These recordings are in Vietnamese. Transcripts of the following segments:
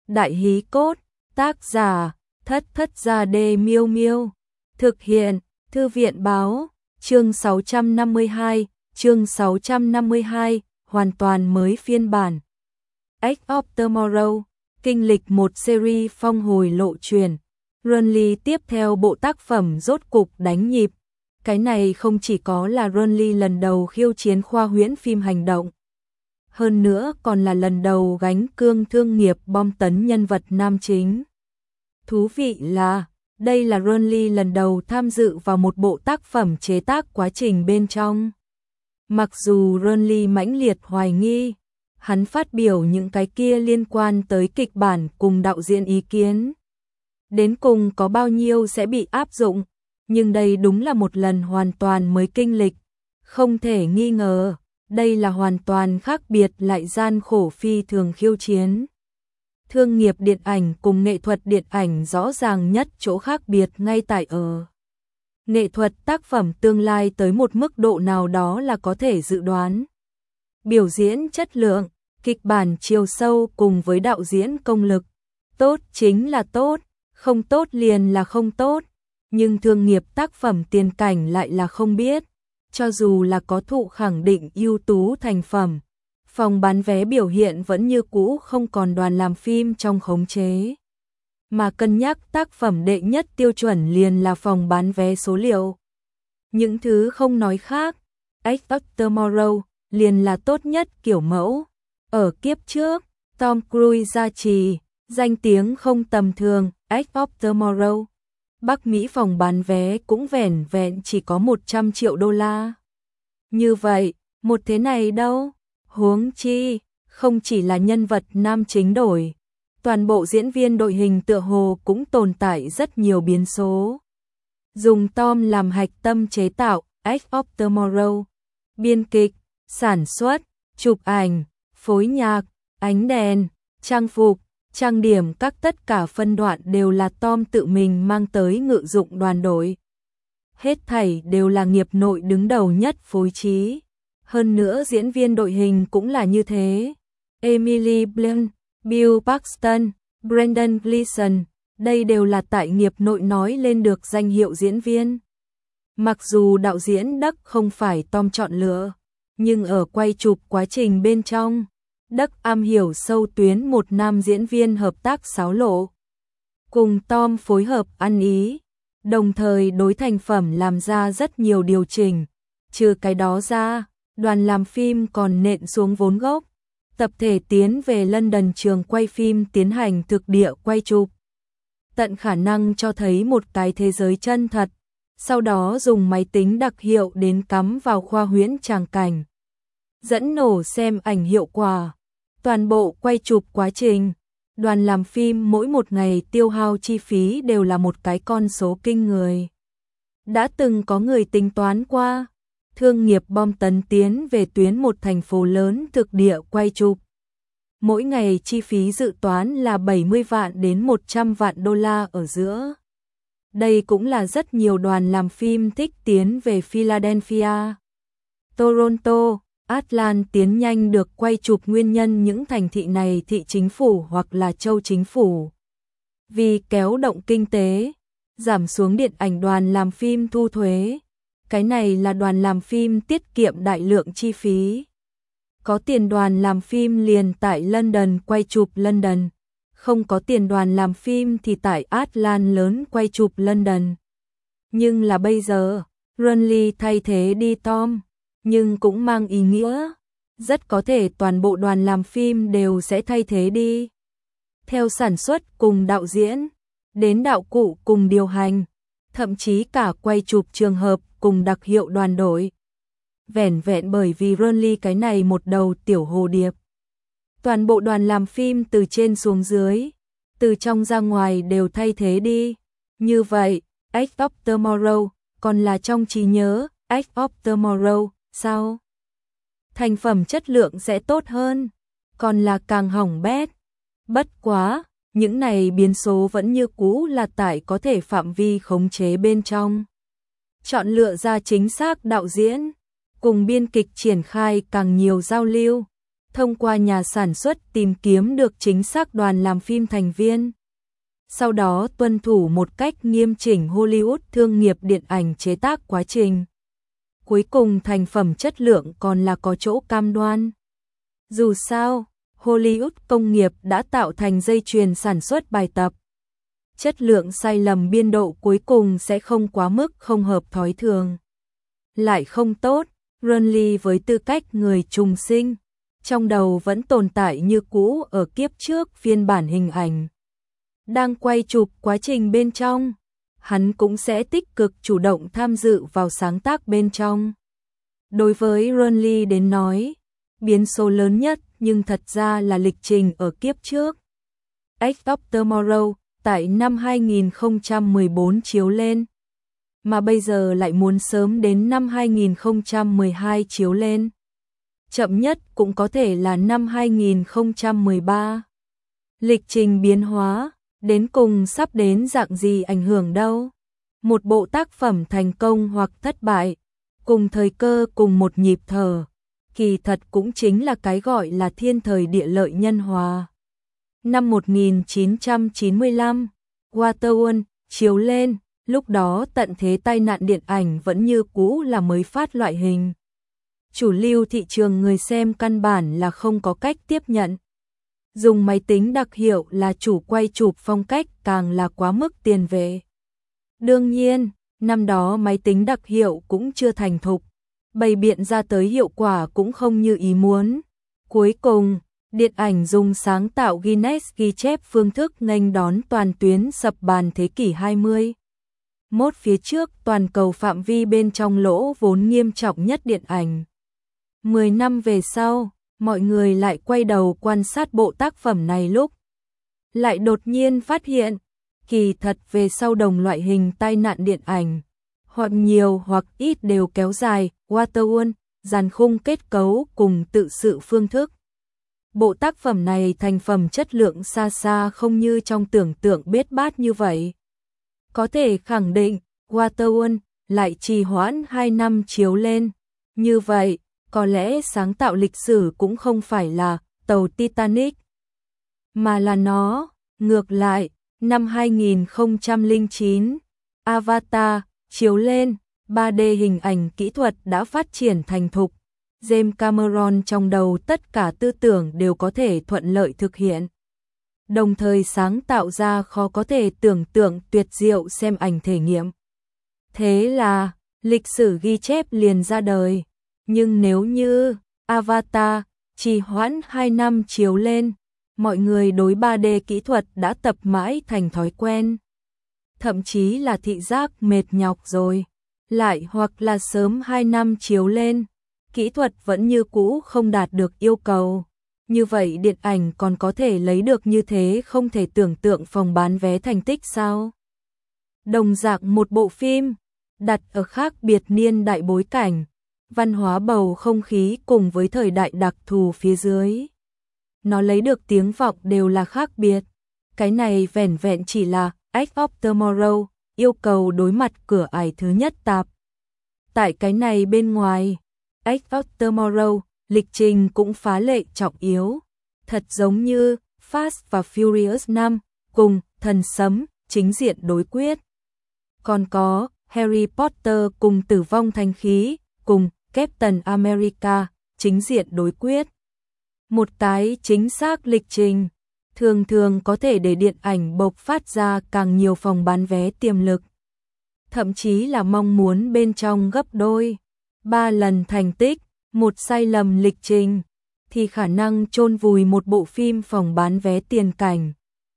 Đại hí cốt, tác giả, Thất Thất Gia Đê Miêu Miêu. Thực hiện, Thư viện báo, chương 652, hoàn toàn mới phiên bản. Edge of Tomorrow, kinh lịch một series phong hồi lộ truyền. Runly tiếp theo bộ tác phẩm rốt cục đánh nhịp. Cái này không chỉ có là Runly lần đầu khiêu chiến khoa huyễn phim hành động. Hơn nữa còn là lần đầu gánh cương thương nghiệp bom tấn nhân vật nam chính. Thú vị là, đây là Runly lần đầu tham dự vào một bộ tác phẩm chế tác quá trình bên trong. Mặc dù Runly mãnh liệt hoài nghi, hắn phát biểu những cái kia liên quan tới kịch bản cùng đạo diễn ý kiến. Đến cùng có bao nhiêu sẽ bị áp dụng, nhưng đây đúng là một lần hoàn toàn mới kinh lịch. Không thể nghi ngờ, đây là hoàn toàn khác biệt lại gian khổ phi thường khiêu chiến. Thương nghiệp điện ảnh cùng nghệ thuật điện ảnh rõ ràng nhất chỗ khác biệt ngay tại ở. Nghệ thuật tác phẩm tương lai tới một mức độ nào đó là có thể dự đoán. Biểu diễn chất lượng, kịch bản chiều sâu cùng với đạo diễn công lực. Tốt chính là tốt, không tốt liền là không tốt. Nhưng thương nghiệp tác phẩm tiền cảnh lại là không biết. Cho dù là có thụ khẳng định ưu tú thành phẩm, phòng bán vé biểu hiện vẫn như cũ không còn đoàn làm phim trong khống chế. Mà cân nhắc tác phẩm đệ nhất tiêu chuẩn liền là phòng bán vé số liệu. Những thứ không nói khác, Edge of Tomorrow liền là tốt nhất kiểu mẫu. Ở kiếp trước, Tom Cruise gia trì, danh tiếng không tầm thường, Edge of Tomorrow. Bắc Mỹ phòng bán vé cũng vẻn vẹn chỉ có 100 triệu đô la. Như vậy, một thế này đâu? Huống chi, không chỉ là nhân vật nam chính đổi, toàn bộ diễn viên đội hình tựa hồ cũng tồn tại rất nhiều biến số. Dùng Tom làm hạch tâm chế tạo Edge of Tomorrow, biên kịch, sản xuất, chụp ảnh, phối nhạc, ánh đèn, trang phục, trang điểm các tất cả phân đoạn đều là Tom tự mình mang tới ngự dụng đoàn đội. Hết thảy đều là nghiệp nội đứng đầu nhất phối trí. Hơn nữa diễn viên đội hình cũng là như thế. Emily Blunt, Bill Paxton, Brendan Gleeson, đây đều là tại nghiệp nội nói lên được danh hiệu diễn viên. Mặc dù đạo diễn Đắc không phải Tom chọn lựa, nhưng ở quay chụp quá trình bên trong, Đắc am hiểu sâu tuyến một nam diễn viên hợp tác xáo lộ. Cùng Tom phối hợp ăn ý, đồng thời đối thành phẩm làm ra rất nhiều điều chỉnh. Trừ cái đó ra, đoàn làm phim còn nện xuống vốn gốc, tập thể tiến về London trường quay phim tiến hành thực địa quay chụp. Tận khả năng cho thấy một cái thế giới chân thật, sau đó dùng máy tính đặc hiệu đến cắm vào khoa huyễn tràng cảnh. Dẫn nổ xem ảnh hiệu quả. Toàn bộ quay chụp quá trình, đoàn làm phim mỗi một ngày tiêu hao chi phí đều là một cái con số kinh người. Đã từng có người tính toán qua, thương nghiệp bom tấn tiến về tuyến một thành phố lớn thực địa quay chụp. Mỗi ngày chi phí dự toán là 70 vạn đến 100 vạn đô la ở giữa. Đây cũng là rất nhiều đoàn làm phim thích tiến về Philadelphia, Toronto, Atlanta tiến nhanh được quay chụp nguyên nhân những thành thị này thị chính phủ hoặc là châu chính phủ. Vì kéo động kinh tế, giảm xuống điện ảnh đoàn làm phim thu thuế. Cái này là đoàn làm phim tiết kiệm đại lượng chi phí. Có tiền đoàn làm phim liền tại London quay chụp London. Không có tiền đoàn làm phim thì tại Atlanta lớn quay chụp London. Nhưng là bây giờ, Runly thay thế đi Tom. Nhưng cũng mang ý nghĩa, rất có thể toàn bộ đoàn làm phim đều sẽ thay thế đi. Theo sản xuất cùng đạo diễn, đến đạo cụ cùng điều hành, thậm chí cả quay chụp trường hợp cùng đặc hiệu đoàn đội. Vẻn vẹn bởi vì Runly cái này một đầu tiểu hồ điệp. Toàn bộ đoàn làm phim từ trên xuống dưới, từ trong ra ngoài đều thay thế đi. Như vậy, Edge of Tomorrow còn là trong trí nhớ Edge of Tomorrow. Sao? Thành phẩm chất lượng sẽ tốt hơn, còn là càng hỏng bét. Bất quá, những này biến số vẫn như cũ là tại có thể phạm vi khống chế bên trong. Chọn lựa ra chính xác đạo diễn, cùng biên kịch triển khai càng nhiều giao lưu, thông qua nhà sản xuất tìm kiếm được chính xác đoàn làm phim thành viên. Sau đó tuân thủ một cách nghiêm chỉnh Hollywood thương nghiệp điện ảnh chế tác quá trình. Cuối cùng thành phẩm chất lượng còn là có chỗ cam đoan. Dù sao, Hollywood công nghiệp đã tạo thành dây chuyền sản xuất bài tập. Chất lượng sai lầm biên độ cuối cùng sẽ không quá mức không hợp thói thường. Lại không tốt, Ronly với tư cách người trùng sinh, trong đầu vẫn tồn tại như cũ ở kiếp trước phiên bản hình ảnh. Đang quay chụp quá trình bên trong, hắn cũng sẽ tích cực chủ động tham dự vào sáng tác bên trong. Đối với Ronly đến nói, biến số lớn nhất nhưng thật ra là lịch trình ở kiếp trước. Edge of Tomorrow tại năm 2014 chiếu lên, mà bây giờ lại muốn sớm đến năm 2012 chiếu lên. Chậm nhất cũng có thể là năm 2013. Lịch trình biến hóa, đến cùng sắp đến dạng gì ảnh hưởng đâu. Một bộ tác phẩm thành công hoặc thất bại, cùng thời cơ cùng một nhịp thở, kỳ thật cũng chính là cái gọi là thiên thời địa lợi nhân hòa. Năm 1995, Waterworld chiếu lên, lúc đó tận thế tai nạn điện ảnh vẫn như cũ là mới phát loại hình. Chủ lưu thị trường người xem căn bản là không có cách tiếp nhận. Dùng máy tính đặc hiệu là chủ quay chụp phong cách càng là quá mức tiền vệ. Đương nhiên, năm đó máy tính đặc hiệu cũng chưa thành thục, bày biện ra tới hiệu quả cũng không như ý muốn. Cuối cùng, điện ảnh dùng sáng tạo Guinness ghi chép phương thức nghênh đón toàn tuyến sập bàn thế kỷ 20. Mốt phía trước toàn cầu phạm vi bên trong lỗ vốn nghiêm trọng nhất điện ảnh. 10 năm về sau, mọi người lại quay đầu quan sát bộ tác phẩm này lúc lại đột nhiên phát hiện, kỳ thật về sau đồng loại hình tai nạn điện ảnh, hoặc nhiều hoặc ít đều kéo dài, Waterworld, dàn khung kết cấu cùng tự sự phương thức. Bộ tác phẩm này thành phẩm chất lượng xa xa không như trong tưởng tượng bết bát như vậy. Có thể khẳng định, Waterworld lại trì hoãn 2 năm chiếu lên. Như vậy, có lẽ sáng tạo lịch sử cũng không phải là tàu Titanic, mà là nó. Ngược lại, năm 2009, Avatar chiếu lên, 3D hình ảnh kỹ thuật đã phát triển thành thục. James Cameron trong đầu tất cả tư tưởng đều có thể thuận lợi thực hiện. Đồng thời sáng tạo ra khó có thể tưởng tượng tuyệt diệu xem ảnh thể nghiệm. Thế là, lịch sử ghi chép liền ra đời. Nhưng nếu như Avatar trì hoãn 2 năm chiếu lên, mọi người đối 3D kỹ thuật đã tập mãi thành thói quen. Thậm chí là thị giác mệt nhọc rồi. Lại hoặc là sớm 2 năm chiếu lên, kỹ thuật vẫn như cũ không đạt được yêu cầu. Như vậy điện ảnh còn có thể lấy được như thế không thể tưởng tượng phòng bán vé thành tích sao? Đồng dạng một bộ phim, đặt ở khác biệt niên đại bối cảnh, văn hóa bầu không khí cùng với thời đại đặc thù phía dưới. Nó lấy được tiếng vọng đều là khác biệt. Cái này vẻn vẹn chỉ là Edge of Tomorrow, yêu cầu đối mặt cửa ải thứ nhất tạp. Tại cái này bên ngoài, Edge of Tomorrow, lịch trình cũng phá lệ trọng yếu. Thật giống như Fast và Furious 5, cùng Thần Sấm, chính diện đối quyết. Còn có Harry Potter cùng Tử vong thanh khí, cùng Captain America, chính diện đối quyết. Một cái chính xác lịch trình, thường thường có thể để điện ảnh bộc phát ra càng nhiều phòng bán vé tiềm lực. Thậm chí là mong muốn bên trong gấp đôi, 3 lần thành tích, một sai lầm lịch trình, thì khả năng chôn vùi một bộ phim phòng bán vé tiền cảnh.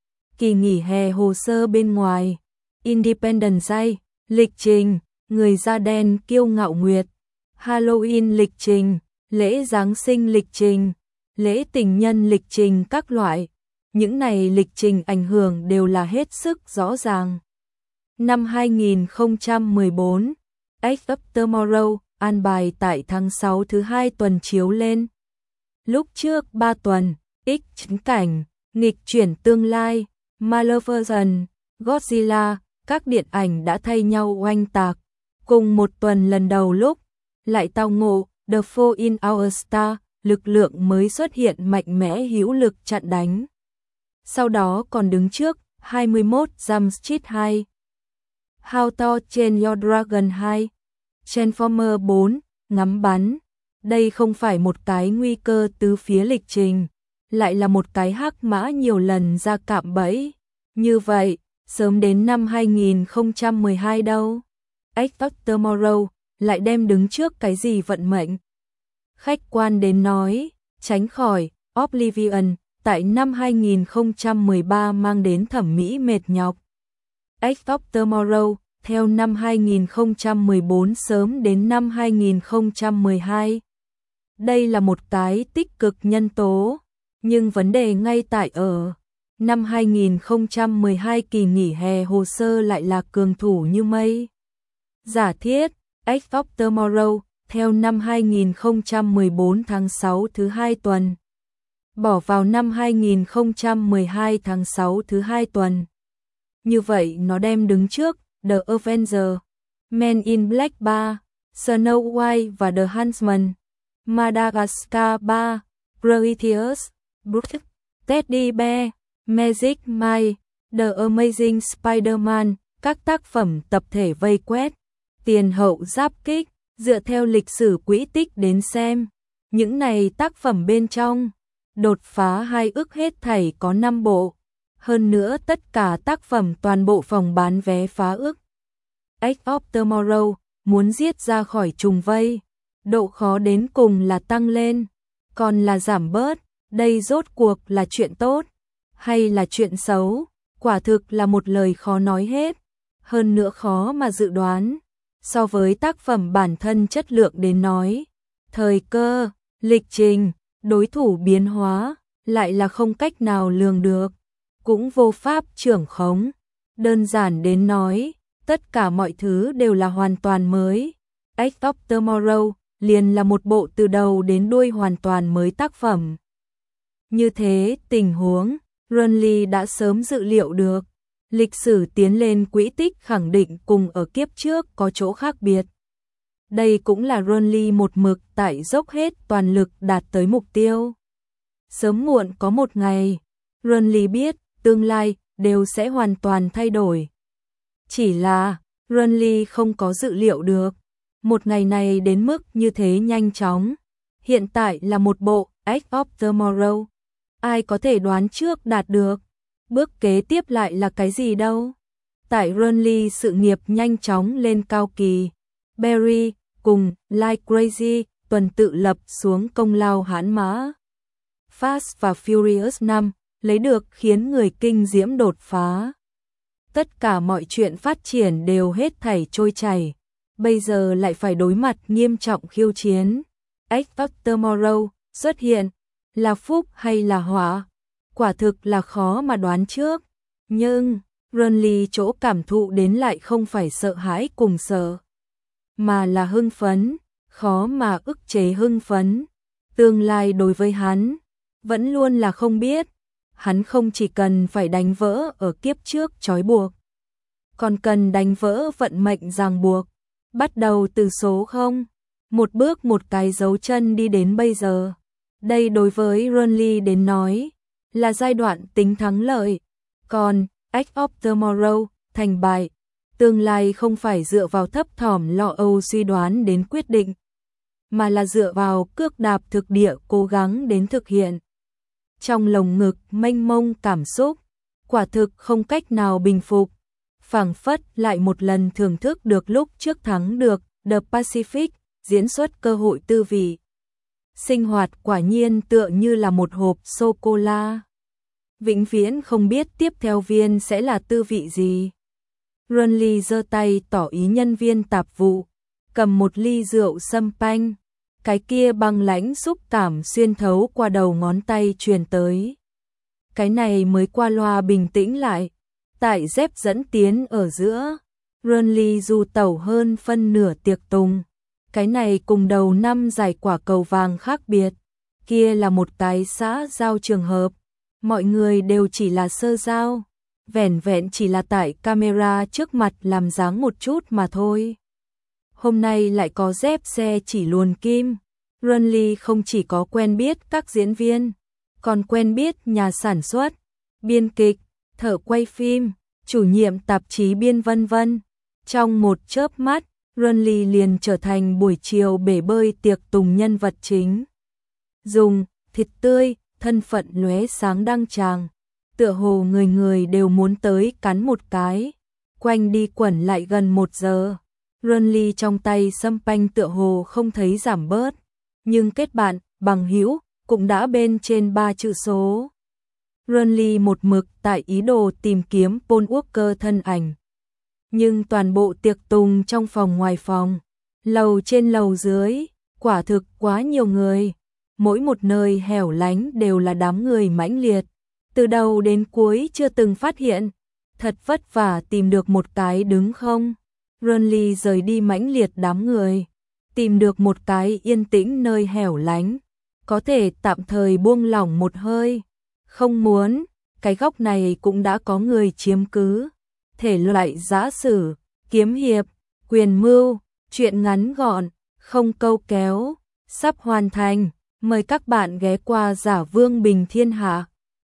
Kỳ nghỉ hè hồ sơ bên ngoài, Independence Day, lịch trình, người da đen kiêu ngạo nguyệt, Halloween lịch trình, lễ Giáng sinh lịch trình, lễ tình nhân lịch trình các loại. Những này lịch trình ảnh hưởng đều là hết sức rõ ràng. Năm 2014, Edge of Tomorrow an bài tại tháng 6 thứ 2 tuần chiếu lên. Lúc trước 3 tuần, X chính cảnh, nghịch chuyển tương lai, Maleficent, Godzilla, các điện ảnh đã thay nhau oanh tạc. Cùng một tuần lần đầu lúc, lại tao ngộ The Fall in Our Star, lực lượng mới xuất hiện mạnh mẽ hữu lực chặn đánh. Sau đó còn đứng trước 21 Jump Street 2, How to Train Your Dragon 2, Transformer 4, ngắm bắn. Đây không phải một cái nguy cơ tứ phía lịch trình, lại là một cái hắc mã nhiều lần ra cạm bẫy. Như vậy, sớm đến năm 2012 đâu. Edge of Tomorrow lại đem đứng trước cái gì vận mệnh. Khách quan đến nói, tránh khỏi Oblivion tại năm 2013 mang đến thẩm mỹ mệt nhọc. Edge of Tomorrow theo năm 2014 sớm đến năm 2012. Đây là một cái tích cực nhân tố, nhưng vấn đề ngay tại ở năm 2012 kỳ nghỉ hè hồ sơ lại là cường thủ như mây. Giả thiết, Edge of Tomorrow theo năm 2014 tháng 6 thứ 2 tuần. Bỏ vào năm 2012 tháng 6 thứ 2 tuần. Như vậy nó đem đứng trước The Avenger, Men in Black 3, Snow White và The Huntsman, Madagascar 3, Prometheus, Brooke, Teddy Bear, Magic Mike, The Amazing Spider-Man, các tác phẩm tập thể vây quét, tiền hậu giáp kích, dựa theo lịch sử quỹ tích đến xem. Những này tác phẩm bên trong, đột phá 2 ức hết thảy có 5 bộ. Hơn nữa tất cả tác phẩm toàn bộ phòng bán vé phá ức. Edge of Tomorrow muốn giết ra khỏi trùng vây. Độ khó đến cùng là tăng lên, còn là giảm bớt. Đây rốt cuộc là chuyện tốt, hay là chuyện xấu? Quả thực là một lời khó nói hết. Hơn nữa khó mà dự đoán. So với tác phẩm bản thân chất lượng đến nói, thời cơ, lịch trình, đối thủ biến hóa, lại là không cách nào lường được, cũng vô pháp trưởng khống. Đơn giản đến nói, tất cả mọi thứ đều là hoàn toàn mới. Edge of Tomorrow liền là một bộ từ đầu đến đuôi hoàn toàn mới tác phẩm. Như thế, tình huống, Renly đã sớm dự liệu được. Lịch sử tiến lên quỹ tích khẳng định cùng ở kiếp trước có chỗ khác biệt. Đây cũng là Renly một mực tại dốc hết toàn lực đạt tới mục tiêu. Sớm muộn có một ngày, Renly biết tương lai đều sẽ hoàn toàn thay đổi. Chỉ là Renly không có dự liệu được một ngày này đến mức như thế nhanh chóng. Hiện tại là một bộ Edge of Tomorrow. Ai có thể đoán trước đạt được? Bước kế tiếp lại là cái gì đâu? Tại Renly sự nghiệp nhanh chóng lên cao kỳ, Barry cùng Like Crazy tuần tự lập xuống công lao hãn mã. Fast và Furious 5 lấy được khiến người kinh diễm đột phá. Tất cả mọi chuyện phát triển đều hết thảy trôi chảy. Bây giờ lại phải đối mặt nghiêm trọng khiêu chiến. Edge of Tomorrow xuất hiện, là phúc hay là họa? Quả thực là khó mà đoán trước. Nhưng, Renly chỗ cảm thụ đến lại không phải sợ hãi cùng sợ, mà là hưng phấn, khó mà ức chế hưng phấn. Tương lai đối với hắn, vẫn luôn là không biết. Hắn không chỉ cần phải đánh vỡ ở kiếp trước trói buộc, còn cần đánh vỡ vận mệnh ràng buộc. Bắt đầu từ số 0, một bước một cái dấu chân đi đến bây giờ. Đây đối với Renly đến nói, là giai đoạn tính thắng lợi. Còn Edge of Tomorrow, thành bại, tương lai không phải dựa vào thấp thỏm lo âu suy đoán đến quyết định, mà là dựa vào cước đạp thực địa cố gắng đến thực hiện. Trong lồng ngực mênh mông cảm xúc, quả thực không cách nào bình phục. Phảng phất lại một lần thưởng thức được lúc trước thắng được The Pacific, diễn xuất cơ hội tư vị. Sinh hoạt quả nhiên tựa như là một hộp sô-cô-la. Vĩnh viễn không biết tiếp theo viên sẽ là tư vị gì. Renly giơ tay tỏ ý nhân viên tạp vụ, cầm một ly rượu sâm panh. Cái kia băng lãnh xúc cảm xuyên thấu qua đầu ngón tay truyền tới. Cái này mới qua loa bình tĩnh lại. Tại dép dẫn tiến ở giữa, Renly du tẩu hơn phân nửa tiệc tùng. Cái này cùng đầu năm giải quả cầu vàng khác biệt. Kia là một cái xã giao trường hợp. Mọi người đều chỉ là sơ giao. Vẻn vẹn chỉ là tại camera trước mặt làm dáng một chút mà thôi. Hôm nay lại có dép xe chỉ luồn kim. Runly không chỉ có quen biết các diễn viên, còn quen biết nhà sản xuất, biên kịch, thợ quay phim, chủ nhiệm tạp chí biên vân vân. Trong một chớp mắt, Runly liền trở thành buổi chiều bể bơi tiệc tùng nhân vật chính. Dùng thịt tươi, thân phận lóe sáng đăng tràng, tựa hồ người người đều muốn tới cắn một cái. Quanh đi quẩn lại gần 1 giờ, Runly trong tay sâm panh tựa hồ không thấy giảm bớt, nhưng kết bạn, bằng hữu cũng đã bên trên 3 chữ số. Runly một mực tại ý đồ tìm kiếm Paul Walker thân ảnh. Nhưng toàn bộ tiệc tùng trong phòng ngoài phòng, lầu trên lầu dưới, quả thực quá nhiều người. Mỗi một nơi hẻo lánh đều là đám người mãnh liệt. Từ đầu đến cuối chưa từng phát hiện. Thật vất vả tìm được một cái đứng không. Runly rời đi mãnh liệt đám người. Tìm được một cái yên tĩnh nơi hẻo lánh. Có thể tạm thời buông lỏng một hơi. Không muốn, cái góc này cũng đã có người chiếm cứ. Thể loại giã sử, kiếm hiệp, quyền mưu, chuyện ngắn gọn, không câu kéo, sắp hoàn thành. Mời các bạn ghé qua Giả Vương Bình Thiên Hạ.